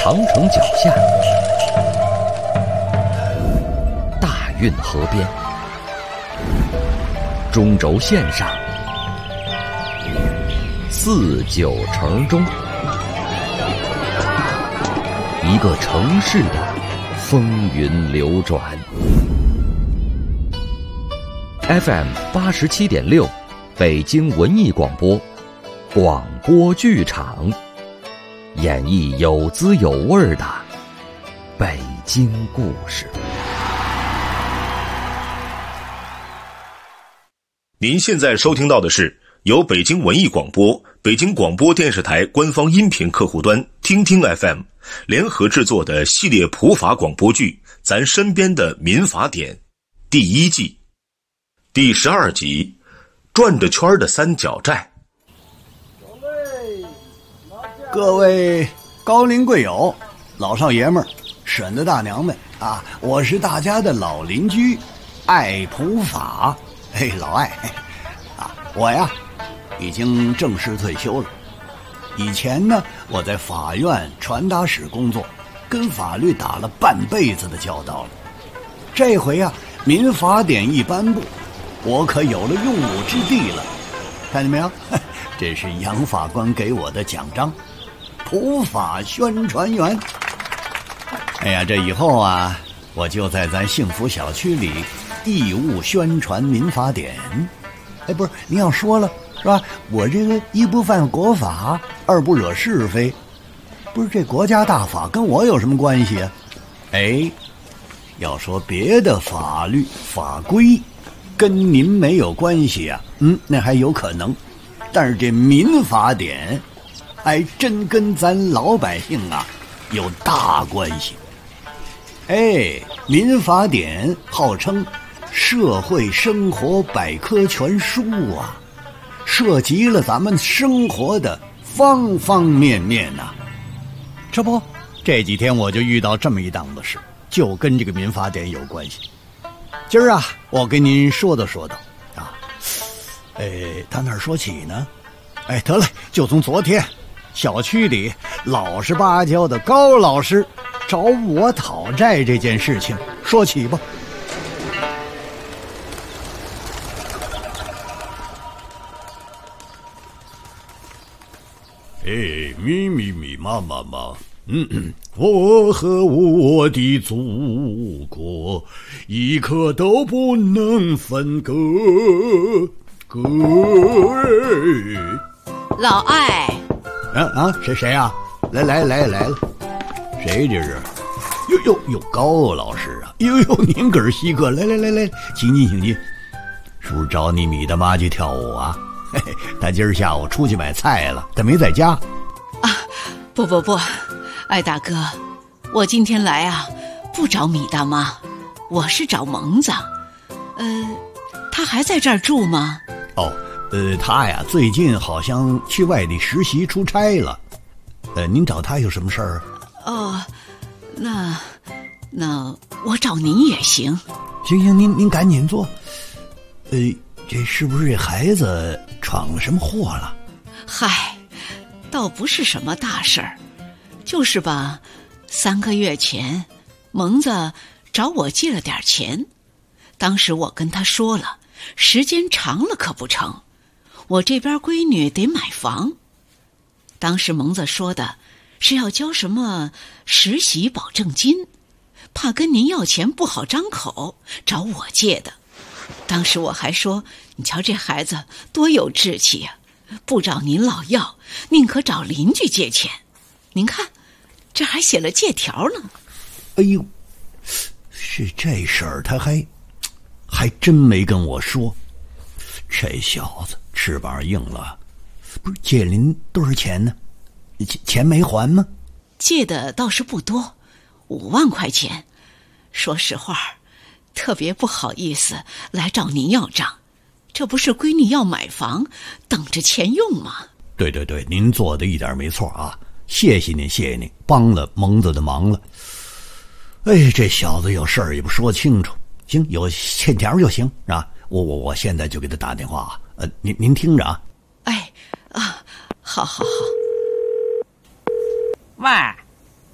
长城脚下，大运河边，中轴线上，四九城中，一个城市的风云流转。FM 87.6，北京文艺广播，广播剧场，演绎有滋有味的北京故事。 您现在收听到的是由北京文艺广播、北京广播电视台官方音频客户端听听 FM 联合制作的系列普法广播剧《咱身边的民法典》第1季第12集，转着圈的三角债。 各位高龄贵友、老少爷们儿、婶子大娘们啊，我是大家的老邻居爱普法。嘿，老爱啊，我呀已经正式退休了。以前呢，我在法院传达室工作，跟法律打了半辈子的交道了。这回啊，民法典一颁布，我可有了用武之地了。看见没有？这是杨法官给我的奖章，普法宣传员。哎呀，这以后啊，我就在咱幸福小区里义务宣传民法典。哎，不是，您要说了是吧？我这个一不犯国法，二不惹是非，不是这国家大法跟我有什么关系啊？哎，要说别的法律法规跟您没有关系啊，那还有可能，但是这民法典还真跟咱老百姓啊有大关系。哎，民法典号称社会生活百科全书啊，涉及了咱们生活的方方面面呐。这不，这几天我就遇到这么一档子事，就跟这个民法典有关系。今儿啊，我跟您说道啊。打哪儿说起呢？哎，得嘞，就从昨天小区里老实巴交的高老师找我讨债这件事情说起吧。密麻，我和我的祖国一刻都不能分割。 老艾， 谁啊？来了，谁这是？哟，高老师啊！哟，您个儿稀客，来，请进，是不是找你米大妈去跳舞啊？嘿，他今儿下午出去买菜了，他没在家。 啊，不，艾大哥，我今天来啊，不找米大妈，我是找蒙子。他还在这儿住吗？ 他呀，最近好像去外地实习出差了。您找他有什么事儿？ 那我找您也行。 行，您赶紧坐。这是不是这孩子闯了什么祸了？ 嗨，倒不是什么大事儿，就是吧，3个月前，蒙子找我借了点钱，当时我跟他说了，时间长了可不成，我这边闺女得买房。当时蒙子说的是要交什么实习保证金，怕跟您要钱不好张口，找我借的。当时我还说，你瞧这孩子多有志气呀，不找您老要，宁可找邻居借钱。您看，这还写了借条呢。 哎呦，是这事儿，他还真没跟我说。这小子翅膀硬了。不是，借您多少钱呢？钱没还吗？ 借的倒是不多，5万块钱。说实话，特别不好意思来找您要账，这不是闺女要买房，等着钱用吗？ 对，您做的一点没错啊，谢谢您，帮了蒙子的忙了。哎，这小子有事儿也不说清楚，行，有欠条就行啊。我现在就给他打电话啊。您听着啊。 好。 喂，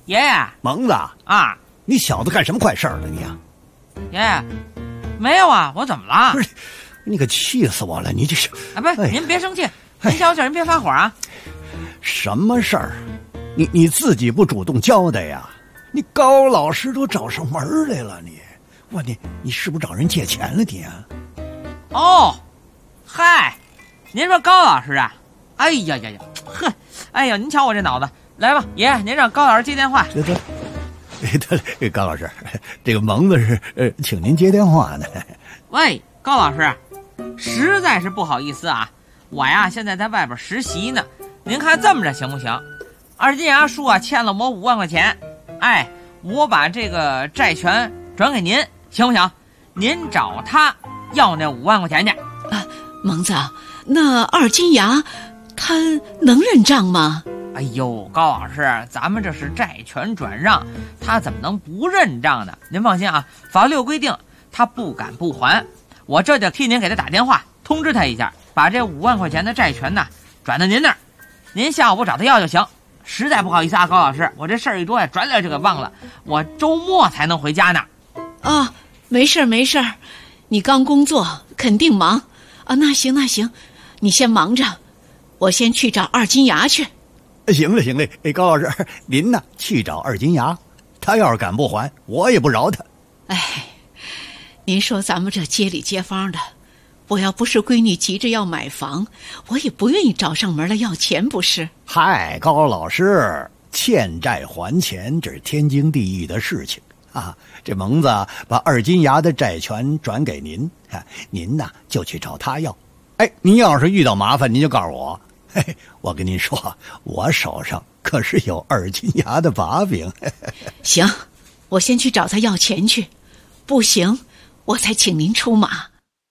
爷爷， 蒙子啊， 你小子干什么坏事了你啊？ 爷爷，没有啊，我怎么了？ 不是，你可气死我了！你这是啊，不是，您别生气，您小点，您别发火啊。 什么事儿？你自己不主动交代呀？你高老师都找上门来了，你是不是找人借钱了你啊？ 哦，嗨，您说高老师啊？哎呀呀呀，呵，哎呀，您瞧我这脑子，来吧，爷，您让高老师接电话。 对，高老师，这个蒙子是请您接电话呢。 喂，高老师，实在是不好意思啊，我呀现在在外边实习呢，您看这么着行不行？二金牙叔啊欠了我5万块钱，哎，我把这个债权转给您，行不行？您找他要那5万块钱去。 啊，蒙子，那二金牙他能认账吗？ 哎呦，高老师，咱们这是债权转让，他怎么能不认账呢？您放心啊，法律有规定，他不敢不还。我这就替您给他打电话，通知他一下，把这5万块钱的债权呢转到您那儿，您下午找他要就行。实在不好意思啊，高老师，我这事儿一多呀，转脸就给忘了，我周末才能回家呢。 啊，没事儿，你刚工作肯定忙啊。那行，你先忙着，我先去找二金牙去。 行了，高老师，您呢去找二金牙，他要是敢不还，我也不饶他。 哎，您说咱们这街里街坊的，我要不是闺女急着要买房，我也不愿意找上门来要钱，不是？ 嗨，高老师，欠债还钱这是天经地义的事情啊。这蒙子把二金牙的债权转给您，您呢就去找他要。哎，您要是遇到麻烦，您就告诉我。嘿，我跟您说，我手上可是有二金牙的把柄。 行，我先去找他要钱去，不行，我才请您出马。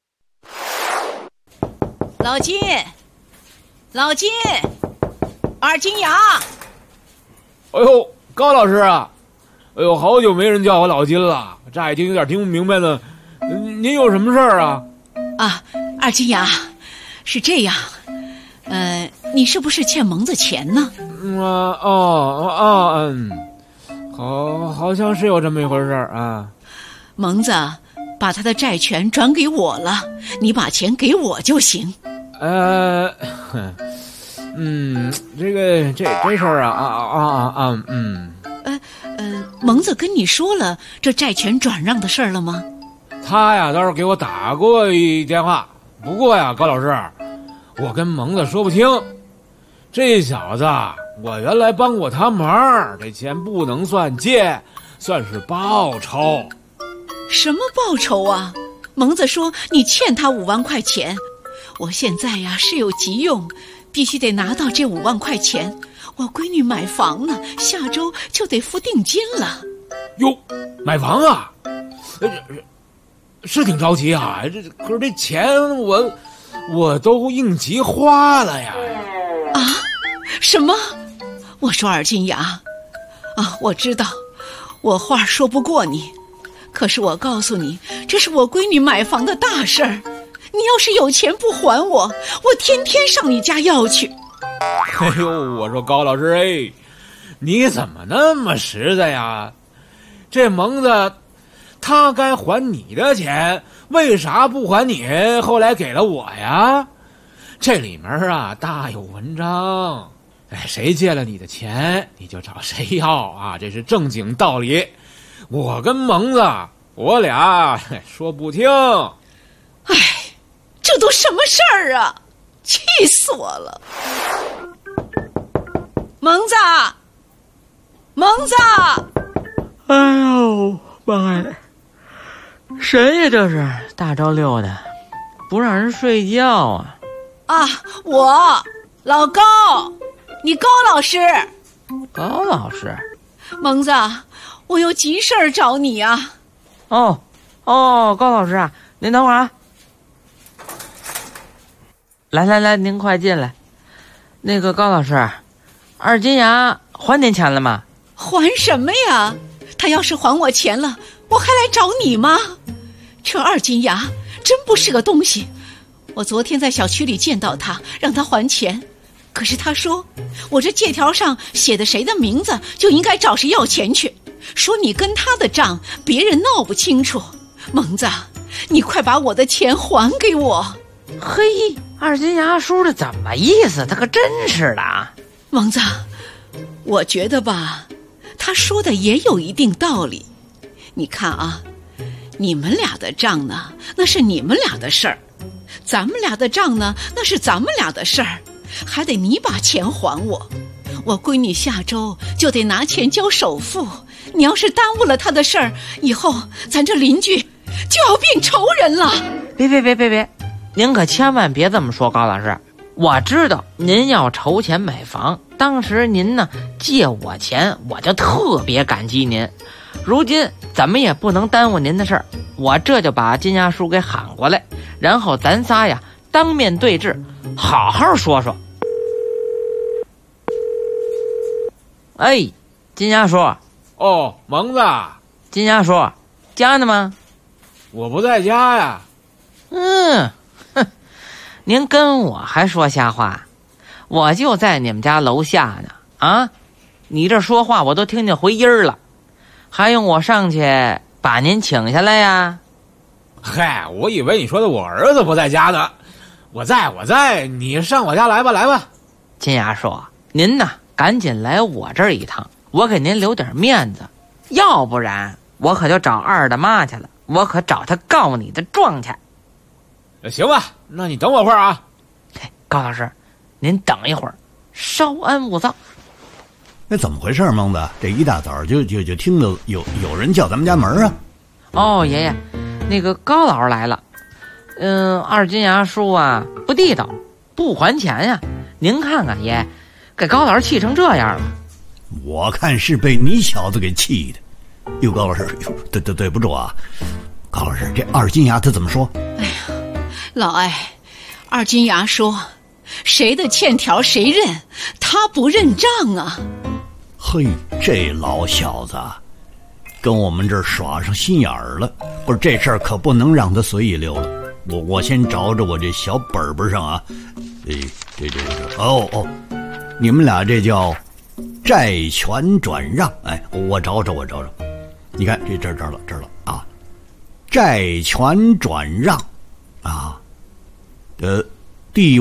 老金，二金牙。 哎呦，高老师啊，哎呦，好久没人叫我老金了，乍一听有点听不明白呢。您有什么事儿啊？ 啊，二金牙，是这样，你是不是欠蒙子钱呢？ 好像是有这么一回事儿。 蒙子把他的债权转给我了，你把钱给我就行。这事儿蒙子跟你说了这债权转让的事儿了吗？ 他呀倒是给我打过一电话，不过呀，高老师，我跟蒙子说不清。这小子我原来帮过他忙，这钱不能算借，算是报酬。 什么报酬啊？蒙子说你欠他5万块钱，我现在呀是有急用，必须得拿到这5万块钱。我闺女买房呢，下周就得付定金了。 哟，买房啊？是挺着急啊，可是这钱我都应急花了呀。 啊？什么？我说二金牙啊，我知道我话说不过你，可是我告诉你，这是我闺女买房的大事儿，你要是有钱不还我天天上你家要去。 哎呦，我说高老师，你怎么那么实在呀？这蒙子他该还你的钱，为啥不还你后来给了我呀？这里面啊大有文章。谁借了你的钱你就找谁要啊，这是正经道理。我跟蒙子我俩说不听。 哎，这都什么事儿啊，气死我了。蒙子， 哎呦妈呀，谁呀这是大周六的不让人睡觉啊？ 我老高，你高老师。 高老师， 蒙子，我有急事儿找你啊。 哦，高老师啊，您等会儿啊。来，您快进来。那个高老师，二金牙还您钱了吗？ 还什么呀？他要是还我钱了，我还来找你吗？这二金牙真不是个东西。我昨天在小区里见到他，让他还钱， 可是他说我这借条上写的谁的名字就应该找谁要钱去，说你跟他的账别人闹不清楚。蒙子，你快把我的钱还给我。 嘿，二金牙叔这怎么意思？他可真是的啊。 蒙子，我觉得吧，他说的也有一定道理。你看啊，你们俩的账呢，那是你们俩的事儿，咱们俩的账呢，那是咱们俩的事儿，还得你把钱还我。我闺女下周就得拿钱交首付，你要是耽误了她的事儿，以后咱这邻居就要变仇人了。 别，您可千万别这么说，高老师。我知道您要筹钱买房，当时您呢借我钱，我就特别感激您。如今怎么也不能耽误您的事儿，我这就把金牙叔给喊过来，然后咱仨呀当面对质，好好说说。哎，金牙叔。 哦，蒙子。 金牙叔，家呢吗？ 我不在家呀。 您跟我还说瞎话，我就在你们家楼下呢。啊，你这说话我都听见回音了，还用我上去把您请下来呀？ 嗨，我以为你说的我儿子不在家呢。我在，你上我家来吧。 金牙叔，您呢赶紧来我这儿一趟，我给您留点面子，要不然我可就找二大妈去了，我可找他告你的状去。 行吧，那你等我会儿啊。 高老师，您等一会儿，稍安勿躁。 那怎么回事，蒙子？这一大早就听到有人叫咱们家门啊？ 哦，爷爷，那个高老师来了。二金牙叔啊，不地道，不还钱呀。您看看爷，给高老师气成这样了。 我看是被你小子给气的。哟，高老师，对不住啊。高老师，这二金牙他怎么说？ 哎呀，老艾，二金牙说谁的欠条谁认，他不认账啊。 嘿，这老小子跟我们这儿耍上心眼儿了。不是，这事儿可不能让他随意溜了。我先找着我这小本本上啊。这你们俩这叫债权转让。哎，我找找。你看这儿了啊。债权转让啊，第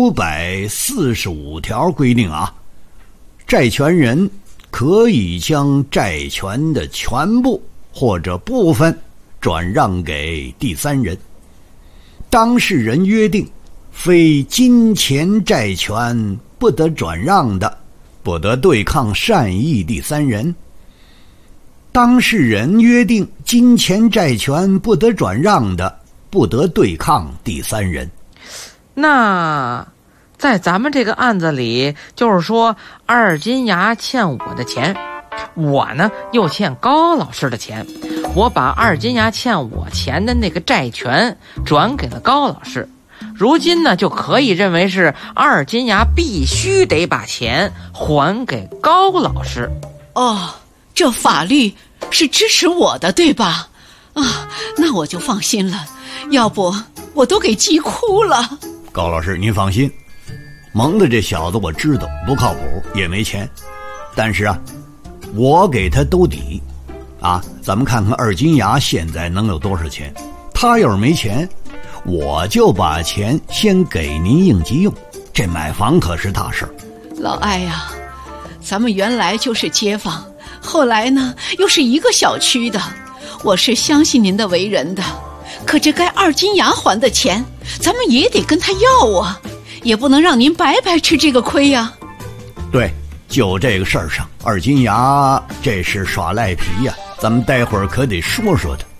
545条规定啊，债权人可以将债权的全部或者部分转让给第三人。当事人约定，非金钱债权不得转让的，不得对抗善意第三人。当事人约定金钱债权不得转让的，不得对抗第三人。 那在咱们这个案子里，就是说二金牙欠我的钱，我呢又欠高老师的钱，我把二金牙欠我钱的那个债权转给了高老师，如今呢就可以认为是二金牙必须得把钱还给高老师。 哦，这法律是支持我的，对吧？啊，那我就放心了，要不我都给急哭了。 高老师您放心，蒙的这小子我知道不靠谱，也没钱，但是啊，我给他兜底啊。咱们看看二金牙现在能有多少钱，他要是没钱，我就把钱先给您应急用，这买房可是大事。 老艾呀，咱们原来就是街坊，后来呢又是一个小区的，我是相信您的为人的，可这该二金牙还的钱咱们也得跟他要啊，也不能让您白白吃这个亏呀。 对，就这个事儿上，二金牙这是耍赖皮呀，咱们待会儿可得说说他。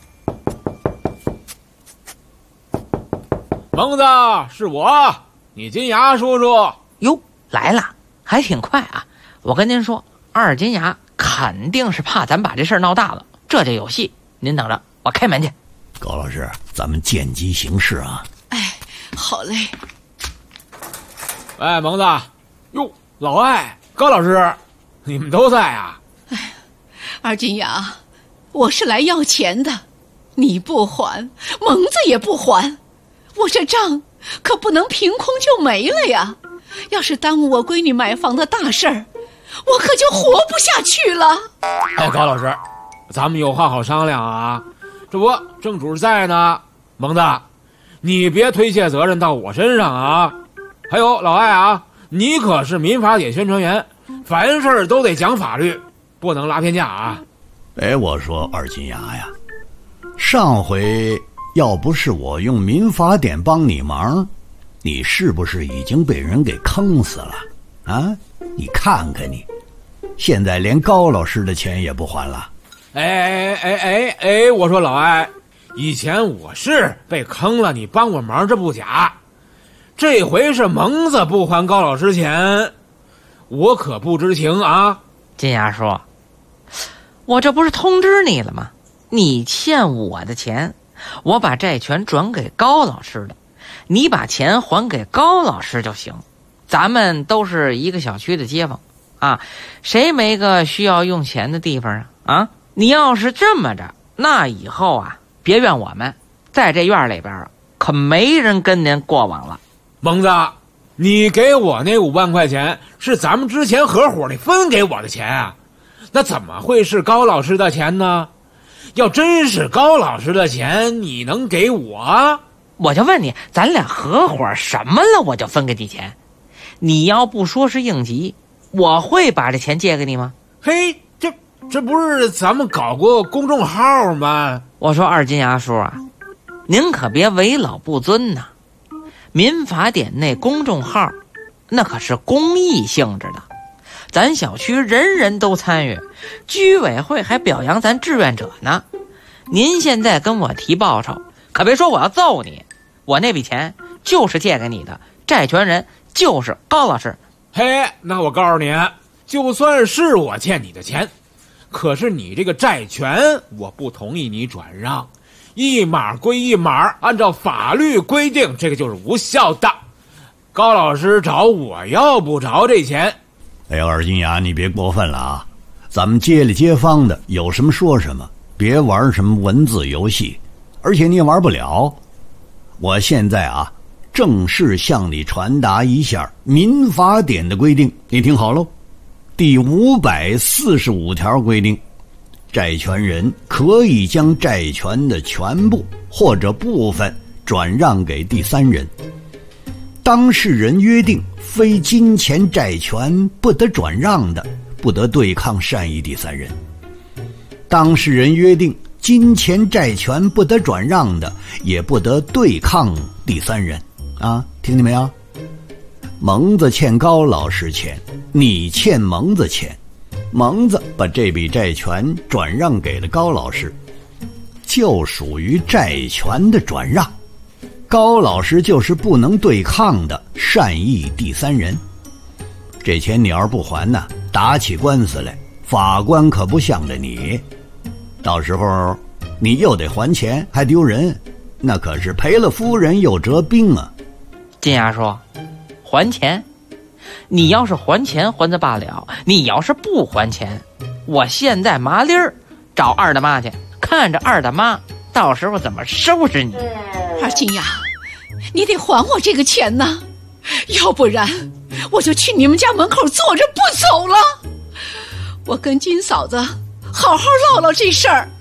蒙子，是我，你金牙叔叔。 哟，来了，还挺快啊。我跟您说，二金牙肯定是怕咱把这事儿闹大了，这就有戏。您等着，我开门去。 高老师，咱们见机行事啊。 哎，好嘞。 哎，蒙子，哟，老艾，高老师，你们都在啊？ 哎，二金牙，我是来要钱的，你不还，蒙子也不还，我这账可不能凭空就没了呀。 要是耽误我闺女买房的大事儿，我可就活不下去了。 哎，高老师，咱们有话好商量啊！这不，正主在呢。蒙子，你别推卸责任到我身上啊！还有老艾啊，你可是民法典宣传员，凡事都得讲法律，不能拉偏架啊！ 哎，我说二金牙呀，上回要不是我用民法典帮你忙，你是不是已经被人给坑死了啊？你看看你，现在连高老师的钱也不还了。 我说老艾，以前我是被坑了，你帮我忙这不假，这回是蒙子不还高老师钱，我可不知情啊。 金牙说，我这不是通知你了吗？你欠我的钱，我把债权转给高老师了，你把钱还给高老师就行。咱们都是一个小区的街坊啊，谁没个需要用钱的地方啊？你要是这么着，那以后啊，别怨我们，在这院里边可没人跟您过往了。 蒙子，你给我那5万块钱是咱们之前合伙里分给我的钱啊，那怎么会是高老师的钱呢？要真是高老师的钱，你能给我？ 我就问你，咱俩合伙什么了，我就分给你钱。你要不说是应急，我会把这钱借给你吗？ 嘿，这不是咱们搞过公众号吗？ 我说二金牙叔啊，您可别为老不尊呐。民法典那公众号那可是公益性质的，咱小区人人都参与，居委会还表扬咱志愿者呢。您现在跟我提报酬，可别说我要揍你，我那笔钱就是借给你的，债权人就是高老师。 嘿，那我告诉你，就算是我欠你的钱，可是你这个债权我不同意你转让，一码归一码，按照法律规定，这个就是无效的。高老师找我要不着这钱。 哎呦，二金牙，你别过分了啊！咱们街里街坊的有什么说什么，别玩什么文字游戏，而且你也玩不了。我现在啊，正式向你传达一下民法典的规定，你听好喽。第545条规定，债权人可以将债权的全部或者部分转让给第三人。当事人约定非金钱债权不得转让的，不得对抗善意第三人。当事人约定金钱债权不得转让的，也不得对抗第三人啊，听见没有？蒙子欠高老师钱，你欠蒙子钱，蒙子把这笔债权转让给了高老师，就属于债权的转让。高老师就是不能对抗的善意第三人。这钱你要是不还呢，打起官司来，法官可不向着你，到时候你又得还钱，还丢人，那可是赔了夫人又折兵啊。 金牙说，还钱？你要是还钱还得罢了，你要是不还钱，我现在麻利儿找二大妈去，看着二大妈到时候怎么收拾你。 二金牙，你得还我这个钱呐，要不然我就去你们家门口坐着不走了。我跟金嫂子好好唠唠这事儿。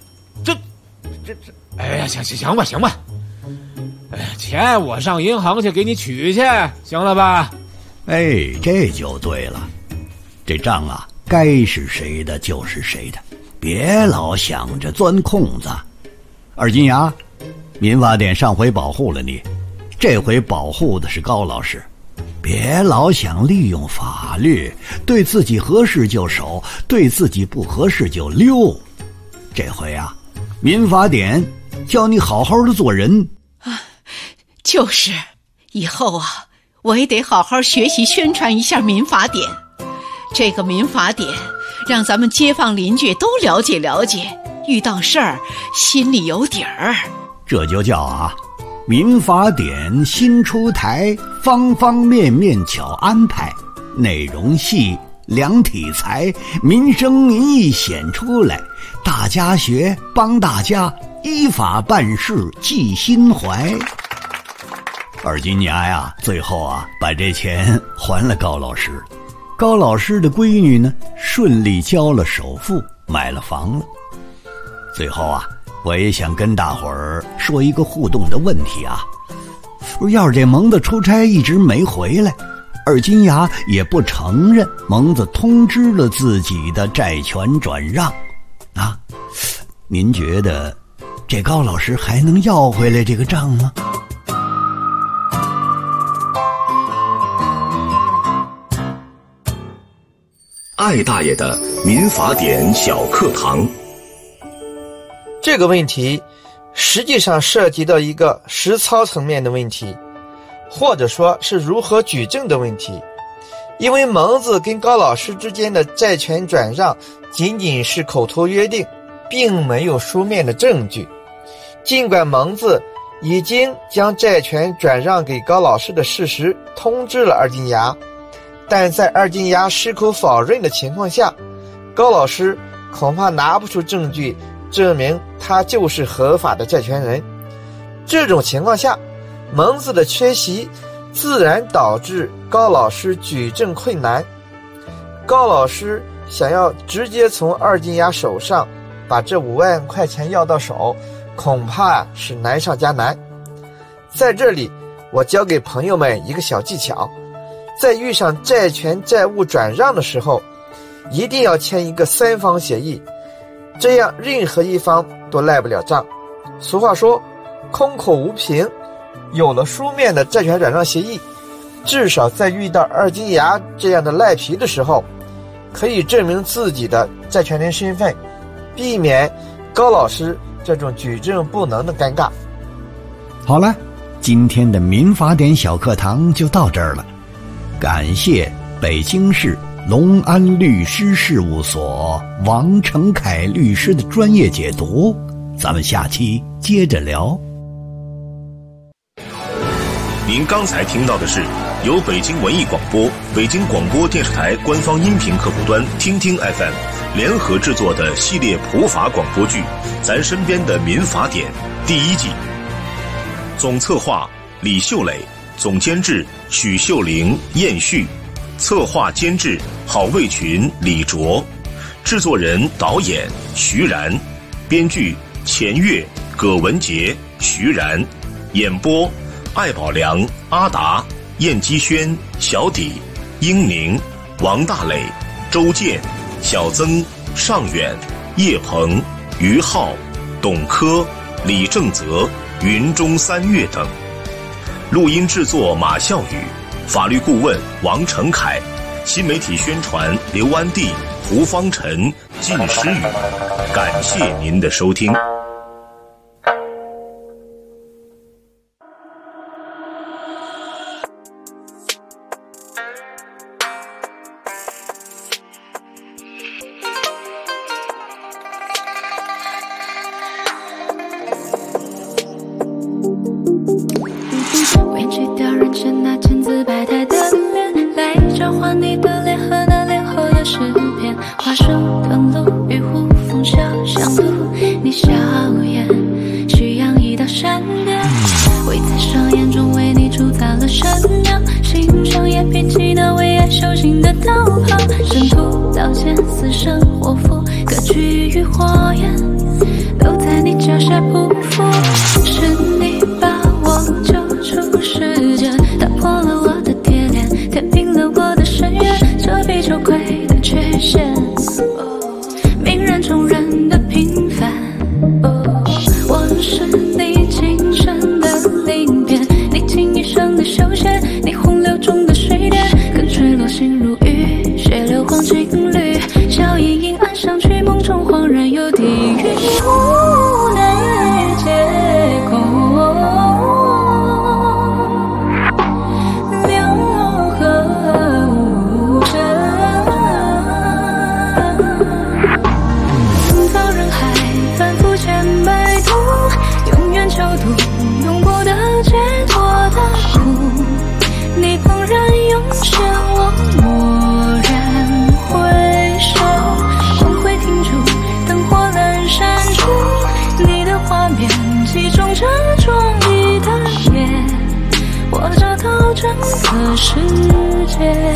哎呀，行吧。哎，钱我上银行去给你取去，行了吧？ 哎，这就对了，这账啊，该是谁的就是谁的，别老想着钻空子。二金牙，民法典上回保护了你，这回保护的是高老师，别老想利用法律，对自己合适就守，对自己不合适就溜。这回啊，民法典教你好好的做人啊。就是以后啊，我也得好好学习宣传一下民法典。这个民法典让咱们街坊邻居都了解了解，遇到事儿心里有底儿。 这就叫啊，民法典新出台，方方面面巧安排，内容细，量体裁，民生民意显出来，大家学，帮大家依法办事，记心怀。 二金牙呀，最后把这钱还了高老师。高老师的闺女呢，顺利交了首付，买了房了。最后我也想跟大伙儿说一个互动的问题要是这蒙子出差一直没回来，二金牙也不承认蒙子通知了自己的债权转让您觉得这高老师还能要回来这个账吗？ 艾大爷的民法典小课堂。 这个问题实际上涉及到一个实操层面的问题，或者说是如何举证的问题。因为蒙子跟高老师之间的债权转让仅仅是口头约定，并没有书面的证据。尽管蒙子已经将债权转让给高老师的事实通知了二金牙，但在二金牙矢口否认的情况下，高老师恐怕拿不出证据证明他就是合法的债权人。这种情况下，蒙子的缺席自然导致高老师举证困难。高老师想要直接从二金牙手上把这5万块钱要到手，恐怕是难上加难。在这里，我教给朋友们一个小技巧，在遇上债权债务转让的时候，一定要签一个3方协议，这样任何一方都赖不了账。俗话说，空口无凭，有了书面的债权转让协议，至少在遇到二金牙这样的赖皮的时候，可以证明自己的债权人身份，避免高老师这种举证不能的尴尬。 好了，今天的民法典小课堂就到这儿了。感谢北京市隆安律师事务所王成凯律师的专业解读，咱们下期接着聊。 您刚才听到的是由北京文艺广播、北京广播电视台官方音频客户端听听 FM 联合制作的系列普法广播剧《咱身边的民法典》第1季。总策划李秀磊，总监制许秀玲、燕旭，策划监制郝卫群、李卓，制作人导演徐然，编剧钱月、葛文杰、徐然，演播艾宝良、阿达、燕基轩、小底、英宁、王大磊、周健、小曾、尚远、叶鹏、于浩、董科、李正泽、云中三月等。录音制作马孝宇，法律顾问王成凯，新媒体宣传刘安娣、胡方晨、靳诗雨。感谢您的收听。 委屈掉人生那千姿百态的脸，来交换你的脸和那脸后的诗篇。花树登陆，与虎风小相度，你笑颜徐扬一道闪电，会在双眼中为你铸造了神庙，心上也披起那为爱修行的道袍，神徒刀剑死生活符，各居于火焰，都在你脚下匍匐。是你把我救出世界，打破了我的铁链，填平了我的深渊，遮蔽羞愧的缺陷，泯然众人的平凡。我是你今生的鳞片，你倾一生的修仙，你洪流中的水点，跟坠落心如雨，血流黄金缕，笑意个世界。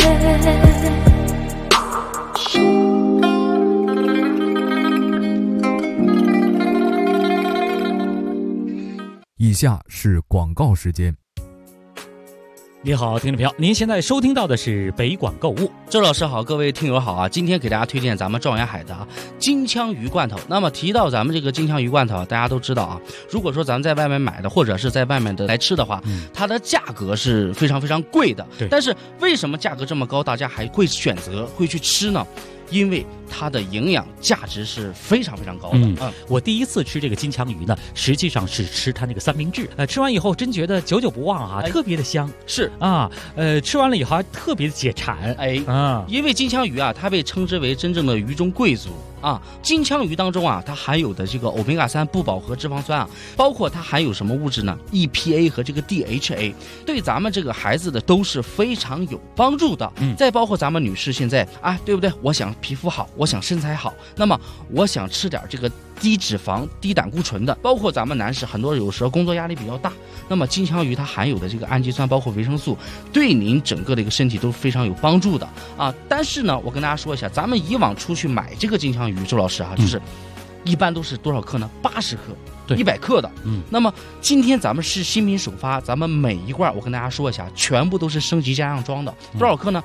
以下是广告时间。 你好，听众朋友，您现在收听到的是北广购物。 周老师好，各位听友好啊！今天给大家推荐咱们状元海的金枪鱼罐头。那么提到咱们这个金枪鱼罐头，大家都知道啊，如果说咱们在外面买的，或者是在外面的来吃的话，它的价格是非常非常贵的。 对。 但是为什么价格这么高，大家还会选择会去吃呢？因为它的营养价值是非常非常高的。 我第一次吃这个金枪鱼呢，实际上是吃它那个三明治。吃完以后真觉得久久不忘啊，特别的香。 是啊，吃完了以后还特别的解馋。 因为金枪鱼啊，它被称之为真正的鱼中贵族啊。金枪鱼当中啊，它含有的这个欧米伽3不饱和脂肪酸啊，包括它含有什么物质呢 ？EPA 和这个 DHA， 对咱们这个孩子的都是非常有帮助的。再包括咱们女士现在啊，对不对？我想皮肤好，我想身材好，那么我想吃点这个低脂肪、低胆固醇的。包括咱们男士，很多有时候工作压力比较大，那么金枪鱼它含有的这个氨基酸，包括维生素，对您整个的一个身体都非常有帮助的啊。但是呢，我跟大家说一下，咱们以往出去买这个金枪鱼，周老师啊，就是一般都是多少克呢？80克。100克的，那么今天咱们是新品首发，咱们每一罐我跟大家说一下，全部都是升级加上装的，多少克呢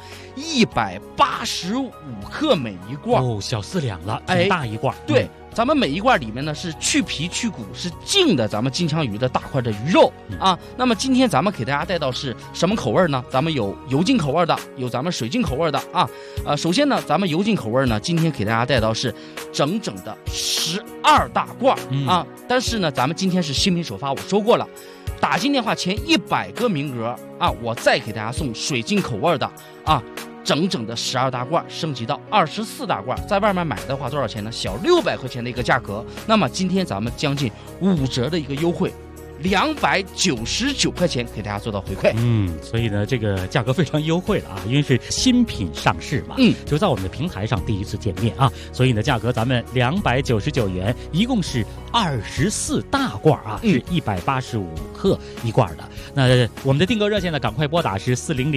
？185克每一罐， 小4两了，挺大一罐。 对，咱们每一罐里面呢是去皮去骨，是净的咱们金枪鱼的大块的鱼肉啊。那么今天咱们给大家带到是什么口味呢？咱们有油浸口味的，有咱们水浸口味的啊。首先呢，咱们油浸口味呢，今天给大家带到是整整的12大罐啊。但是呢，咱们今天是新品首发，我说过了，打进电话前100个名额啊，我再给大家送水晶口味的啊，整整的12大罐，升级到24大罐，在外面买的话多少钱呢？小600块钱的一个价格。那么今天咱们将近5折的一个优惠。299块钱给大家做到回馈， 所以呢，这个价格非常优惠了啊，因为是新品上市嘛，就在我们的平台上第一次见面啊，所以呢，价格咱们299元，一共是24大罐啊，是185克一罐的。那我们的订购热线呢，赶快拨打是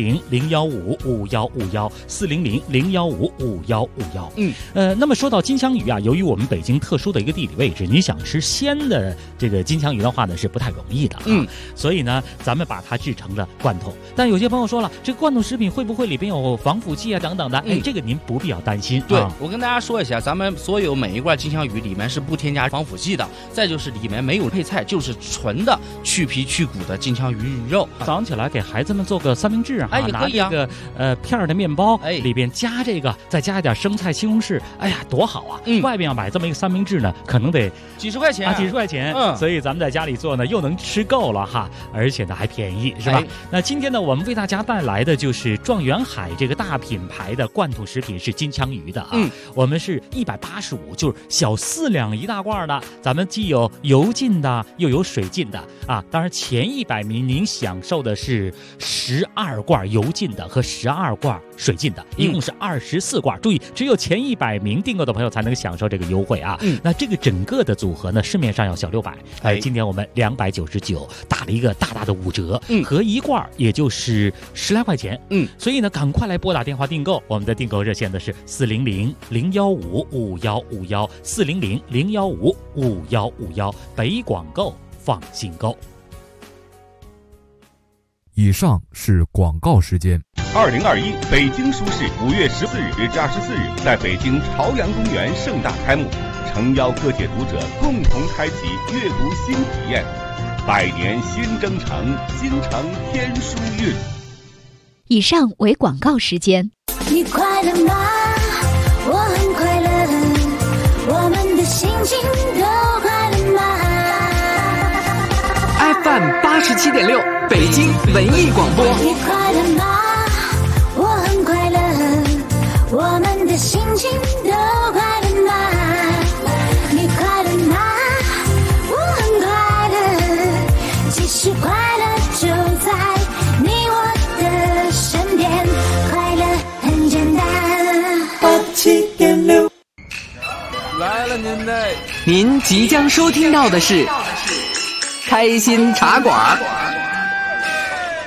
400-015-5151，400-015-5151。那么说到金枪鱼啊，由于我们北京特殊的一个地理位置，你想吃鲜的这个金枪鱼的话呢，是不太容易的所以呢，咱们把它制成了罐头。但有些朋友说了，这个罐头食品会不会里边有防腐剂啊等等的？这个您不必要担心。 对，我跟大家说一下，咱们所有每一罐金枪鱼里面是不添加防腐剂的，再就是里面没有配菜，就是纯的去皮去骨的金枪鱼肉。 早上起来给孩子们做个三明治啊， 也可以啊， 拿这个片的面包，里边加这个，再加一点生菜、西红柿，哎呀，多好啊！外面要买这么一个三明治呢，可能得几十块钱啊， 几十块钱。所以咱们在家里做呢，又能吃够了哈，而且呢还便宜，是吧？那今天呢，我们为大家带来的就是状元海这个大品牌的罐头食品是金枪鱼的啊。我们是185，就是小4两一大罐的，咱们既有油浸的，又有水浸的啊。当然前100名您享受的是12罐油浸的和12罐水浸的，一共是24罐。注意，只有前100名订购的朋友才能享受这个优惠啊。那这个整个的组合呢，市面上要小600，今天我们299打了一个大大的5折，合一罐也就是10来块钱。所以呢，赶快来拨打电话订购，我们的订购热线呢是400-015-5151，400-015-5151，北广购放心购。 以上是广告时间。 2021北京书市5月14日至24日在北京朝阳公园盛大开幕，诚邀各界读者共同开启阅读新体验。100年新征程，京城天书韵。 以上为广告时间。 你快乐吗？我很快乐，我们的心情都快乐吗？ FM 87.6北京文艺广播。 你快乐吗？我很快乐，我们的心情都快乐吗？你快乐吗？我很快乐，其实快乐就在你我的身边，快乐很简单。87.6 来了您的，您即将收听到的是开心茶馆。